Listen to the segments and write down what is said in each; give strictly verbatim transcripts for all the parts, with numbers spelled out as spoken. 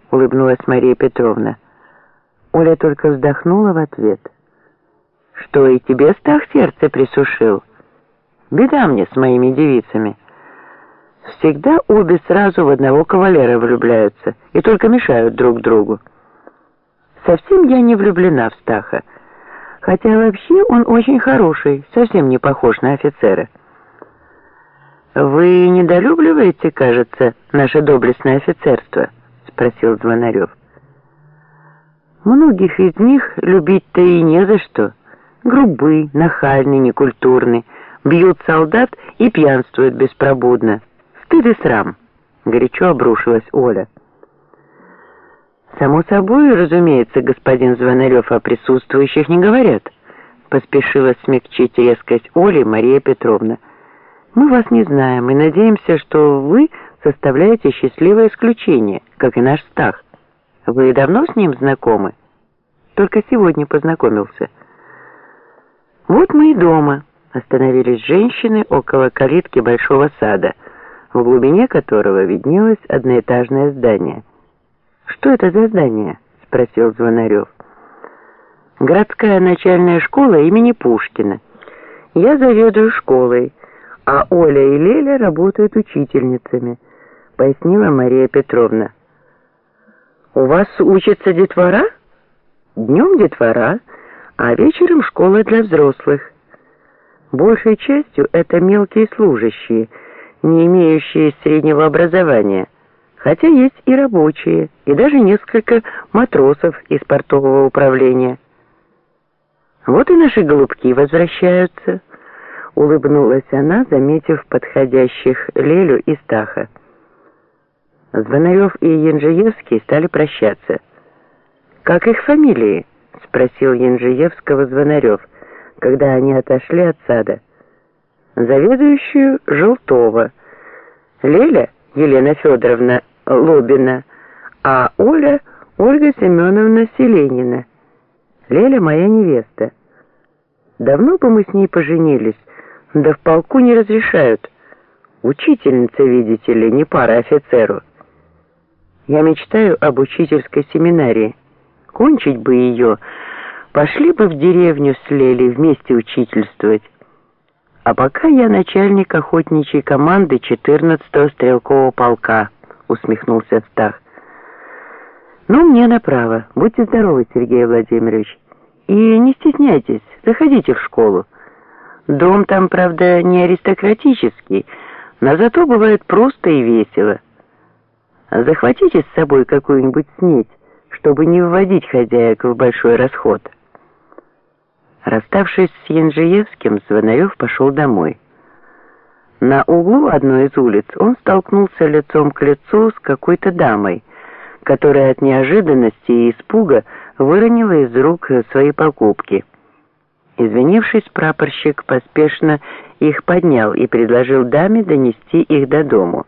улыбнулась Мария Петровна. Оля только вздохнула в ответ. Что, и тебе, Стах, сердце присушил? Беда мне с моими девицами. Всегда обе сразу в одного кавалера влюбляются и только мешают друг другу. Совсем я не влюблена в Стаха, хотя вообще он очень хороший, совсем не похож на офицера. «Вы недолюбливаете, кажется, наше доблестное офицерство?» — спросил Звонарев. «Многих из них любить-то и не за что. Грубы, нахальны, некультурны, бьют солдат и пьянствуют беспробудно. Стыд и срам!» — горячо обрушилась Оля. «Само собой, разумеется, господин Звонарев, о присутствующих не говорят», — поспешила смягчить резкость Оли Мария Петровна. «Мы вас не знаем и надеемся, что вы составляете счастливое исключение, как и наш Стах. Вы давно с ним знакомы?» «Только сегодня познакомился». «Вот мы и дома», — остановились женщины около калитки большого сада, в глубине которого виднелось одноэтажное здание. «Что это за здание?» — спросил Звонарев. «Городская начальная школа имени Пушкина. Я заведую школой, а Оля и Леля работают учительницами», — пояснила Мария Петровна. «У вас учатся детвора?» «Днем детвора, а вечером школа для взрослых. Большей частью это мелкие служащие, не имеющие среднего образования, хотя есть и рабочие, и даже несколько матросов из портового управления». «Вот и наши голубки возвращаются», — улыбнулась она, заметив подходящих Лелю и Стаха. Звонарев и Янжиевский стали прощаться. «Как их фамилии?» — спросил Янжиевского Звонарев, когда они отошли от сада. «Заведующую Желтова, Леля Елена Федоровна Лобина, а Оля Ольга Семеновна Селенина. Леля моя невеста. Давно бы мы с ней поженились, да в полку не разрешают. Учительница, видите ли, не пара офицеру. Я мечтаю об учительской семинарии. Кончить бы ее, пошли бы в деревню с Лелей вместе учительствовать. А пока я начальник охотничьей команды четырнадцатого стрелкового полка», — усмехнулся Стах. «Ну, мне направо. Будьте здоровы, Сергей Владимирович. И не стесняйтесь, заходите в школу. Дом там, правда, не аристократический, но зато бывает просто и весело. Захватите с собой какую-нибудь снеть, чтобы не вводить хозяек в большой расход». Расставшись с Янжиевским, Звонарев пошел домой. На углу одной из улиц он столкнулся лицом к лицу с какой-то дамой, которая от неожиданности и испуга выронила из рук свои покупки. Извинившись, прапорщик поспешно их поднял и предложил даме донести их до дому.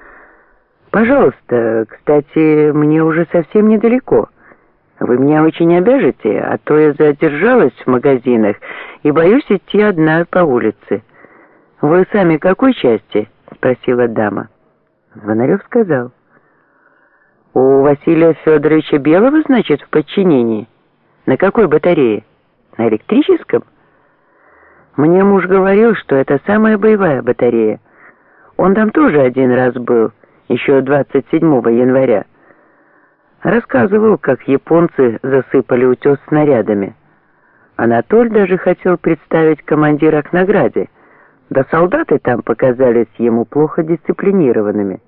«Пожалуйста, кстати, мне уже совсем недалеко. Вы меня очень обяжете, а то я задержалась в магазинах и боюсь идти одна по улице. Вы сами какой части?» — спросила дама. Звонарев сказал: «У Василия Федоровича Белого, значит, в подчинении? На какой батарее? На электрическом? Мне муж говорил, что это самая боевая батарея. Он там тоже один раз был, еще двадцать седьмого января. Рассказывал, как японцы засыпали утес снарядами. Анатоль даже хотел представить командира к награде, да солдаты там показались ему плохо дисциплинированными.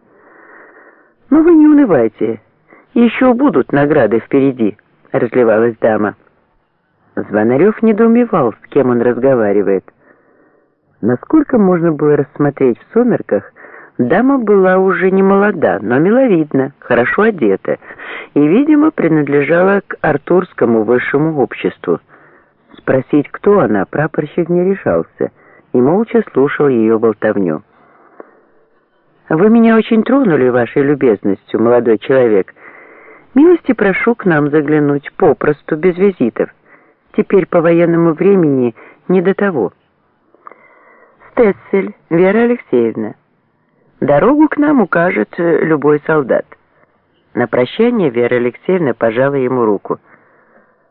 Но вы не унывайте, еще будут награды впереди», — разливалась дама. Звонарев недоумевал, с кем он разговаривает. Насколько можно было рассмотреть в сумерках, дама была уже не молода, но миловидна, хорошо одета и, видимо, принадлежала к артурскому высшему обществу. Спросить, кто она, прапорщик не решался и молча слушал ее болтовню. «Вы меня очень тронули вашей любезностью, молодой человек. Милости прошу к нам заглянуть попросту, без визитов. Теперь по военному времени не до того. Стецель Вера Алексеевна. Дорогу к нам укажет любой солдат. На прощание Вера Алексеевна пожала ему руку.